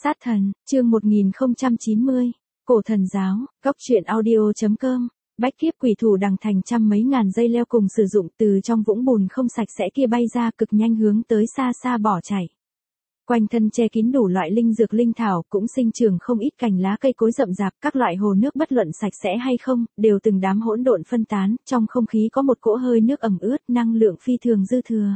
Sát thần, chương 1090, Cổ thần giáo, góc truyện audio.com. Bách kiếp quỷ thủ đằng thành trăm mấy ngàn dây leo cùng sử dụng từ trong vũng bùn không sạch sẽ kia bay ra cực nhanh hướng tới xa xa bỏ chạy. Quanh thân che kín đủ loại linh dược linh thảo cũng sinh trưởng không ít cành lá cây cối rậm rạp, các loại hồ nước bất luận sạch sẽ hay không, đều từng đám hỗn độn phân tán, trong không khí có một cỗ hơi nước ẩm ướt, năng lượng phi thường dư thừa.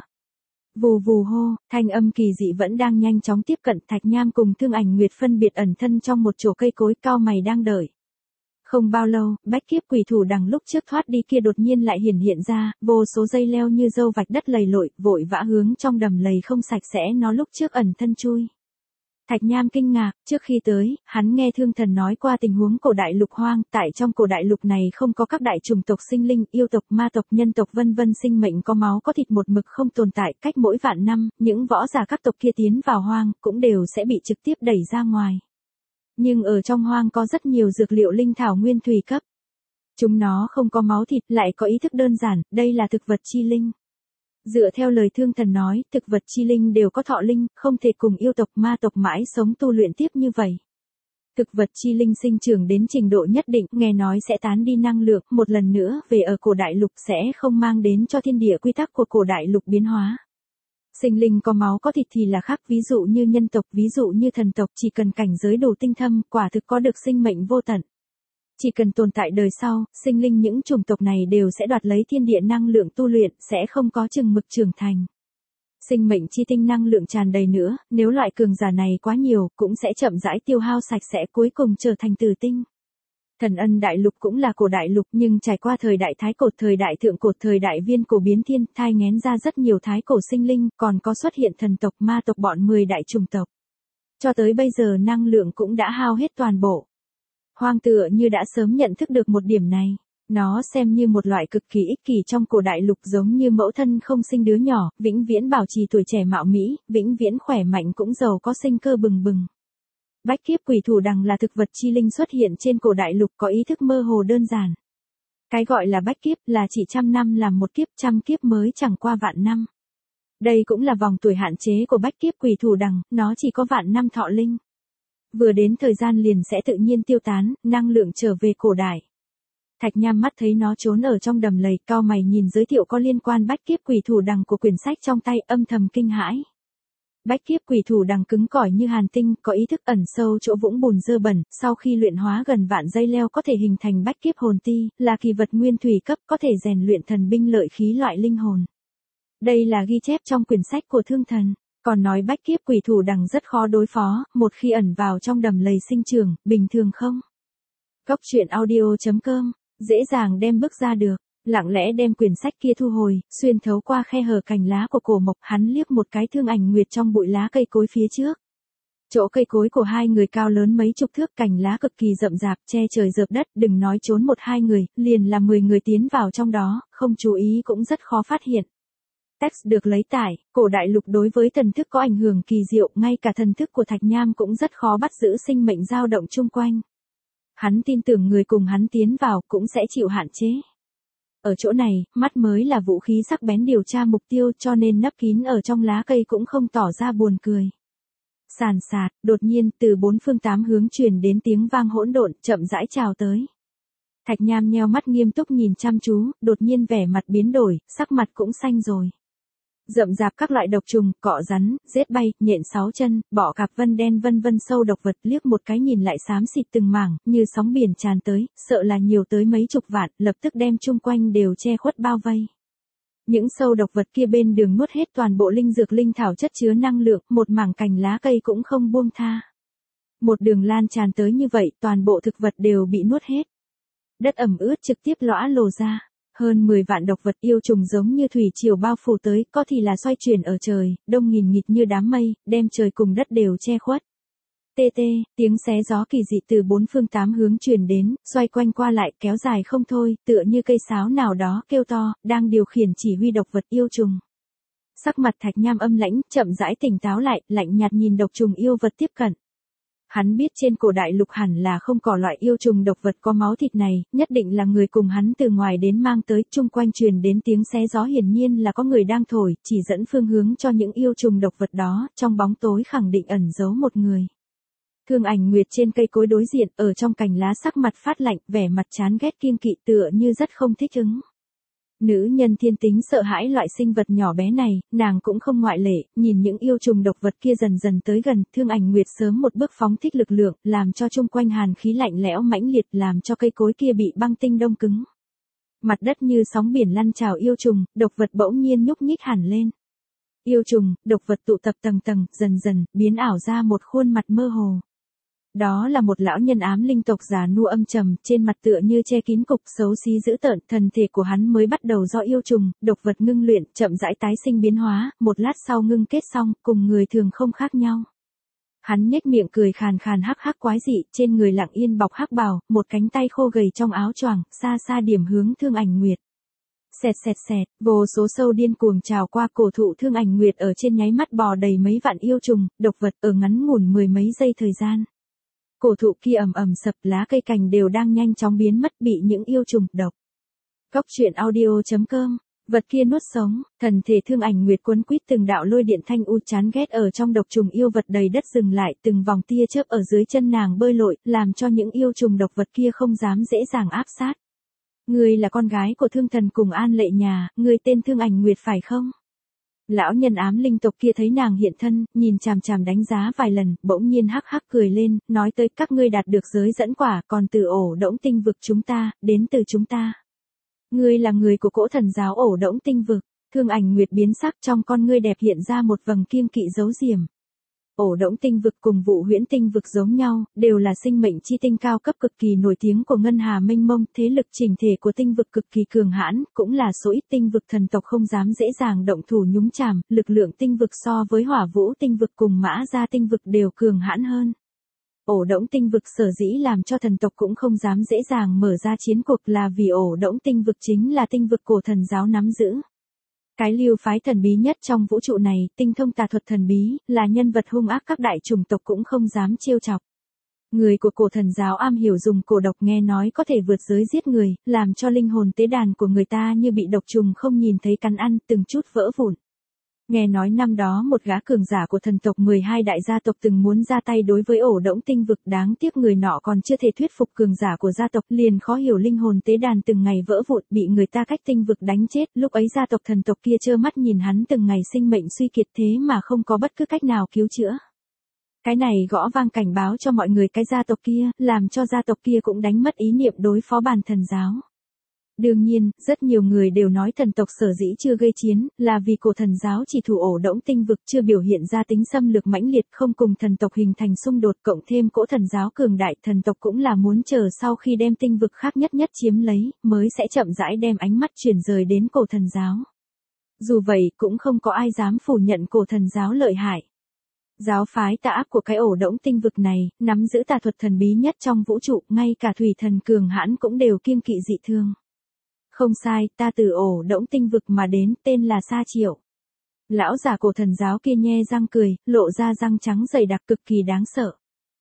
Vù vù hô, thanh âm kỳ dị vẫn đang nhanh chóng tiếp cận. Thạch Nham cùng Thương Ảnh Nguyệt phân biệt ẩn thân trong một chỗ cây cối, cao mày đang đợi. Không bao lâu, bách kiếp quỷ thủ đằng lúc trước thoát đi kia đột nhiên lại hiện ra, vô số dây leo như dâu vạch đất lầy lội, vội vã hướng trong đầm lầy không sạch sẽ nó lúc trước ẩn thân chui. Thạch Nham kinh ngạc, trước khi tới, hắn nghe Thương Thần nói qua tình huống cổ đại lục hoang, tại trong cổ đại lục này không có các đại chủng tộc sinh linh, yêu tộc, ma tộc, nhân tộc vân vân, sinh mệnh có máu có thịt một mực không tồn tại, cách mỗi vạn năm, những võ giả các tộc kia tiến vào hoang, cũng đều sẽ bị trực tiếp đẩy ra ngoài. Nhưng ở trong hoang có rất nhiều dược liệu linh thảo nguyên thủy cấp. Chúng nó không có máu thịt, lại có ý thức đơn giản, đây là thực vật chi linh. Dựa theo lời Thương Thần nói, thực vật chi linh đều có thọ linh, không thể cùng yêu tộc ma tộc mãi sống tu luyện tiếp như vậy. Thực vật chi linh sinh trưởng đến trình độ nhất định, nghe nói sẽ tán đi năng lượng, một lần nữa về ở cổ đại lục sẽ không mang đến cho thiên địa quy tắc của cổ đại lục biến hóa. Sinh linh có máu có thịt thì là khác, ví dụ như nhân tộc, ví dụ như thần tộc, chỉ cần cảnh giới đủ tinh thâm, quả thực có được sinh mệnh vô tận. Chỉ cần tồn tại đời sau, sinh linh những chủng tộc này đều sẽ đoạt lấy thiên địa năng lượng tu luyện, sẽ không có chừng mực trưởng thành. Sinh mệnh chi tinh năng lượng tràn đầy nữa, nếu loại cường giả này quá nhiều, cũng sẽ chậm rãi tiêu hao sạch sẽ, cuối cùng trở thành tử tinh. Thần Ân đại lục cũng là cổ đại lục, nhưng trải qua thời đại thái cổ, thời đại thượng cổ, thời đại viên cổ biến thiên, thai nghén ra rất nhiều thái cổ sinh linh, còn có xuất hiện thần tộc, ma tộc, bọn 10 đại chủng tộc. Cho tới bây giờ năng lượng cũng đã hao hết toàn bộ. Hoang tựa như đã sớm nhận thức được một điểm này. Nó xem như một loại cực kỳ ích kỷ trong cổ đại lục, giống như mẫu thân không sinh đứa nhỏ, vĩnh viễn bảo trì tuổi trẻ mạo mỹ, vĩnh viễn khỏe mạnh cũng giàu có sinh cơ bừng bừng. Bách kiếp quỷ thủ đằng là thực vật chi linh xuất hiện trên cổ đại lục, có ý thức mơ hồ đơn giản. Cái gọi là bách kiếp là chỉ 100 năm làm một kiếp, 100 kiếp mới chẳng qua vạn năm. Đây cũng là vòng tuổi hạn chế của bách kiếp quỷ thủ đằng, nó chỉ có vạn năm thọ linh. Vừa đến thời gian liền sẽ tự nhiên tiêu tán, năng lượng trở về cổ đại. Thạch Nham mắt thấy nó trốn ở trong đầm lầy, cao mày nhìn giới thiệu có liên quan bách kiếp quỷ thủ đằng của quyển sách trong tay, âm thầm kinh hãi. Bách kiếp quỷ thủ đằng cứng cỏi như hàn tinh, có ý thức ẩn sâu chỗ vũng bùn dơ bẩn, sau khi luyện hóa gần vạn dây leo có thể hình thành bách kiếp hồn ti, là kỳ vật nguyên thủy cấp, có thể rèn luyện thần binh lợi khí loại linh hồn. Đây là ghi chép trong quyển sách của Thương Thần. Còn nói bách kiếp quỷ thủ đằng rất khó đối phó, một khi ẩn vào trong đầm lầy sinh trưởng, bình thường không? Góc truyện audio.com, dễ dàng đem bước ra được, lặng lẽ đem quyển sách kia thu hồi, xuyên thấu qua khe hở cành lá của cổ mộc, hắn liếc một cái Thương Ảnh Nguyệt trong bụi lá cây cối phía trước. Chỗ cây cối của hai người cao lớn mấy chục thước, cành lá cực kỳ rậm rạp, che trời rợp đất, đừng nói trốn một hai người, liền là 10 người tiến vào trong đó, không chú ý cũng rất khó phát hiện. Text được lấy tải, cổ đại lục đối với thần thức có ảnh hưởng kỳ diệu, ngay cả thần thức của Thạch Nham cũng rất khó bắt giữ sinh mệnh dao động chung quanh. Hắn tin tưởng người cùng hắn tiến vào cũng sẽ chịu hạn chế. Ở chỗ này, mắt mới là vũ khí sắc bén điều tra mục tiêu, cho nên nấp kín ở trong lá cây cũng không tỏ ra buồn cười. Sàn sạt, đột nhiên từ 4 phương 8 hướng truyền đến tiếng vang hỗn độn, chậm rãi chào tới. Thạch Nham nheo mắt nghiêm túc nhìn chăm chú, đột nhiên vẻ mặt biến đổi, sắc mặt cũng xanh rồi. Rậm rạp các loại độc trùng, cọ rắn, rết bay, nhện 6 chân, bọ cạp vân đen vân vân, sâu độc vật liếc một cái nhìn lại xám xịt từng mảng, như sóng biển tràn tới, sợ là nhiều tới mấy chục vạn, lập tức đem chung quanh đều che khuất bao vây. Những sâu độc vật kia bên đường nuốt hết toàn bộ linh dược linh thảo chất chứa năng lượng, một mảng cành lá cây cũng không buông tha. Một đường lan tràn tới như vậy, toàn bộ thực vật đều bị nuốt hết. Đất ẩm ướt trực tiếp lõa lồ ra. Hơn 10 vạn độc vật yêu trùng giống như thủy triều bao phủ tới, có thì là xoay chuyển ở trời, đông nghìn nghịt như đám mây, đem trời cùng đất đều che khuất. Tê tê, tiếng xé gió kỳ dị từ 4 phương 8 hướng truyền đến, xoay quanh qua lại, kéo dài không thôi, tựa như cây sáo nào đó kêu to, đang điều khiển chỉ huy độc vật yêu trùng. Sắc mặt Thạch Nham âm lãnh, chậm rãi tỉnh táo lại, lạnh nhạt nhìn độc trùng yêu vật tiếp cận. Hắn biết trên cổ đại lục hẳn là không có loại yêu trùng độc vật có máu thịt này, nhất định là người cùng hắn từ ngoài đến mang tới, chung quanh truyền đến tiếng xé gió, hiển nhiên là có người đang thổi, chỉ dẫn phương hướng cho những yêu trùng độc vật đó, trong bóng tối khẳng định ẩn giấu một người. Thương Ảnh Nguyệt trên cây cối đối diện, ở trong cành lá sắc mặt phát lạnh, vẻ mặt chán ghét kiêng kỵ tựa như rất không thích ứng. Nữ nhân thiên tính sợ hãi loại sinh vật nhỏ bé này, nàng cũng không ngoại lệ, nhìn những yêu trùng độc vật kia dần dần tới gần, Thương Ảnh Nguyệt sớm một bước phóng thích lực lượng, làm cho chung quanh hàn khí lạnh lẽo mãnh liệt, làm cho cây cối kia bị băng tinh đông cứng. Mặt đất như sóng biển lăn trào yêu trùng, độc vật bỗng nhiên nhúc nhích hẳn lên. Yêu trùng, độc vật tụ tập tầng tầng, dần dần, biến ảo ra một khuôn mặt mơ hồ. Đó là một lão nhân ám linh tộc già nua âm trầm, trên mặt tựa như che kín cục xấu xí dữ tợn, thân thể của hắn mới bắt đầu do yêu trùng, độc vật ngưng luyện, chậm rãi tái sinh biến hóa, một lát sau ngưng kết xong, cùng người thường không khác nhau. Hắn nhếch miệng cười khàn khàn hắc hắc quái dị, trên người lặng yên bọc hắc bào, một cánh tay khô gầy trong áo choàng, xa xa điểm hướng Thương Ảnh Nguyệt. Xẹt xẹt xẹt, vô số sâu điên cuồng trào qua cổ thụ Thương Ảnh Nguyệt ở trên nháy mắt bò đầy mấy vạn yêu trùng, độc vật ở ngắn ngủn mười mấy giây thời gian. Cổ thụ kia ầm ầm sập, lá cây cành đều đang nhanh chóng biến mất, bị những yêu trùng độc. Góc truyện audio.com. Vật kia nuốt sống, thần thể Thương Ảnh Nguyệt cuốn quýt từng đạo lôi điện thanh u chán ghét ở trong độc trùng yêu vật đầy đất dừng lại, từng vòng tia chớp ở dưới chân nàng bơi lội, làm cho những yêu trùng độc vật kia không dám dễ dàng áp sát. Ngươi là con gái của Thương Thần cùng An Lệ nhà, ngươi tên Thương Ảnh Nguyệt phải không? Lão nhân ám linh tộc kia thấy nàng hiện thân, nhìn chằm chằm đánh giá vài lần, bỗng nhiên hắc hắc cười lên, nói tới các ngươi đạt được giới dẫn quả, còn từ ổ đỗng tinh vực chúng ta, đến từ chúng ta. Ngươi là người của cỗ thần giáo ổ đỗng tinh vực. Thương Ảnh Nguyệt biến sắc, trong con ngươi đẹp hiện ra một vầng kiêng kỵ giấu diềm. Ổ đỗng tinh vực cùng Vụ Huyễn tinh vực giống nhau, đều là sinh mệnh chi tinh cao cấp cực kỳ nổi tiếng của ngân hà mênh mông, thế lực chỉnh thể của tinh vực cực kỳ cường hãn, cũng là số ít tinh vực thần tộc không dám dễ dàng động thủ nhúng chàm, lực lượng tinh vực so với Hỏa Vũ tinh vực cùng Mã Gia tinh vực đều cường hãn hơn. Ổ đỗng tinh vực sở dĩ làm cho thần tộc cũng không dám dễ dàng mở ra chiến cuộc là vì ổ đỗng tinh vực chính là tinh vực cổ thần giáo nắm giữ. Cái lưu phái thần bí nhất trong vũ trụ này, tinh thông tà thuật thần bí, là nhân vật hung ác các đại chủng tộc cũng không dám trêu chọc. Người của cổ thần giáo am hiểu dùng cổ độc nghe nói có thể vượt giới giết người, làm cho linh hồn tế đàn của người ta như bị độc trùng không nhìn thấy cắn ăn, từng chút vỡ vụn. Nghe nói năm đó một gã cường giả của thần tộc 12 đại gia tộc từng muốn ra tay đối với ổ đỗng tinh vực, đáng tiếc người nọ còn chưa thể thuyết phục cường giả của gia tộc, liền khó hiểu linh hồn tế đàn từng ngày vỡ vụn, bị người ta cách tinh vực đánh chết, lúc ấy gia tộc thần tộc kia trơ mắt nhìn hắn từng ngày sinh mệnh suy kiệt thế mà không có bất cứ cách nào cứu chữa. Cái này gõ vang cảnh báo cho mọi người cái gia tộc kia, làm cho gia tộc kia cũng đánh mất ý niệm đối phó bàn thần giáo. Đương nhiên, rất nhiều người đều nói thần tộc sở dĩ chưa gây chiến, là vì cổ thần giáo chỉ thủ ổ đỗng tinh vực chưa biểu hiện ra tính xâm lược mãnh liệt không cùng thần tộc hình thành xung đột, cộng thêm cỗ thần giáo cường đại, thần tộc cũng là muốn chờ sau khi đem tinh vực khác nhất chiếm lấy, mới sẽ chậm rãi đem ánh mắt chuyển rời đến cổ thần giáo. Dù vậy, cũng không có ai dám phủ nhận cổ thần giáo lợi hại. Giáo phái tà ác của cái ổ đỗng tinh vực này, nắm giữ tà thuật thần bí nhất trong vũ trụ, ngay cả thủy thần cường hãn cũng đều kiêng kỵ dị thương. Không sai, ta từ ổ đỗng tinh vực mà đến, tên là Sa Triệu. Lão già cổ thần giáo kia nhe răng cười, lộ ra răng trắng dày đặc cực kỳ đáng sợ.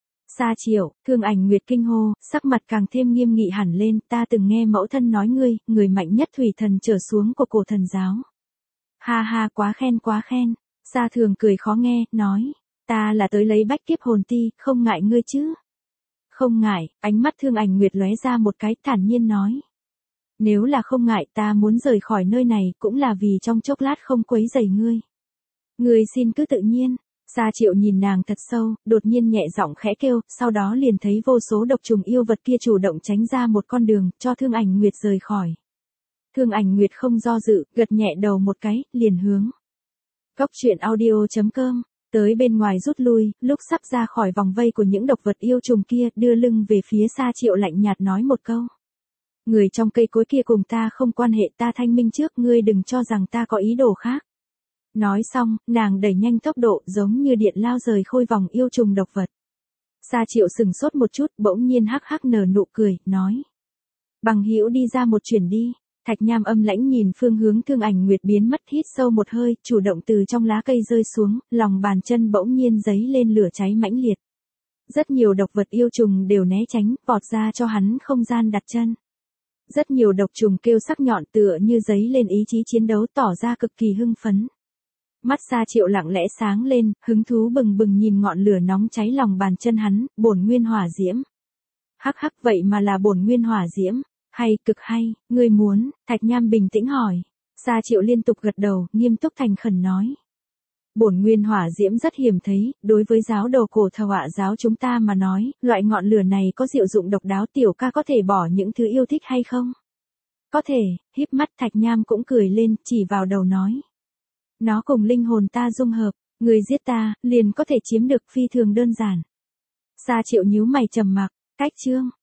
Sa Triệu, Thương Ảnh Nguyệt kinh hô, sắc mặt càng thêm nghiêm nghị hẳn lên, ta từng nghe mẫu thân nói ngươi, người mạnh nhất thủy thần trở xuống của cổ thần giáo. Ha ha, quá khen. Sa Thường cười khó nghe, nói, ta là tới lấy bách kiếp hồn ti, không ngại ngươi chứ. Không ngại, ánh mắt Thương Ảnh Nguyệt lóe ra một cái, thản nhiên nói. Nếu là không ngại, ta muốn rời khỏi nơi này, cũng là vì trong chốc lát không quấy rầy ngươi. Ngươi xin cứ tự nhiên. Sa Triệu nhìn nàng thật sâu, đột nhiên nhẹ giọng khẽ kêu, sau đó liền thấy vô số độc trùng yêu vật kia chủ động tránh ra một con đường, cho Thương Ảnh Nguyệt rời khỏi. Thương Ảnh Nguyệt không do dự, gật nhẹ đầu một cái, liền hướng. Góc truyện audio.com. Tới bên ngoài rút lui, lúc sắp ra khỏi vòng vây của những độc vật yêu trùng kia, đưa lưng về phía Sa Triệu lạnh nhạt nói một câu. Người trong cây cối kia cùng ta không quan hệ, ta thanh minh trước, ngươi đừng cho rằng ta có ý đồ khác. Nói xong, nàng đẩy nhanh tốc độ giống như điện lao rời khôi vòng yêu trùng độc vật. Sa Triệu sừng sốt một chút, bỗng nhiên hắc hắc nở nụ cười, nói. Bằng hữu đi ra một chuyển đi. Thạch Nham âm lãnh nhìn phương hướng Thương Ảnh Nguyệt biến mất, hít sâu một hơi, chủ động từ trong lá cây rơi xuống, lòng bàn chân bỗng nhiên giấy lên lửa cháy mãnh liệt. Rất nhiều độc vật yêu trùng đều né tránh, vọt ra cho hắn không gian đặt chân. Rất nhiều độc trùng kêu sắc nhọn tựa như giấy lên ý chí chiến đấu, tỏ ra cực kỳ hưng phấn. Mắt Sa Triệu lặng lẽ sáng lên, hứng thú bừng bừng nhìn ngọn lửa nóng cháy lòng bàn chân hắn, bổn nguyên hỏa diễm. Hắc hắc, vậy mà là bổn nguyên hỏa diễm, hay, cực hay, ngươi muốn, Thạch Nham bình tĩnh hỏi. Sa Triệu liên tục gật đầu, nghiêm túc thành khẩn nói. Bổn nguyên hỏa diễm rất hiếm thấy, đối với giáo đồ cổ Thọ Họa giáo chúng ta mà nói, loại ngọn lửa này có diệu dụng độc đáo, tiểu ca có thể bỏ những thứ yêu thích hay không? Có thể, híp mắt Thạch Nham cũng cười lên, chỉ vào đầu nói. Nó cùng linh hồn ta dung hợp, người giết ta, liền có thể chiếm được phi thường đơn giản. Sa Triệu nhíu mày trầm mặc, cách chương.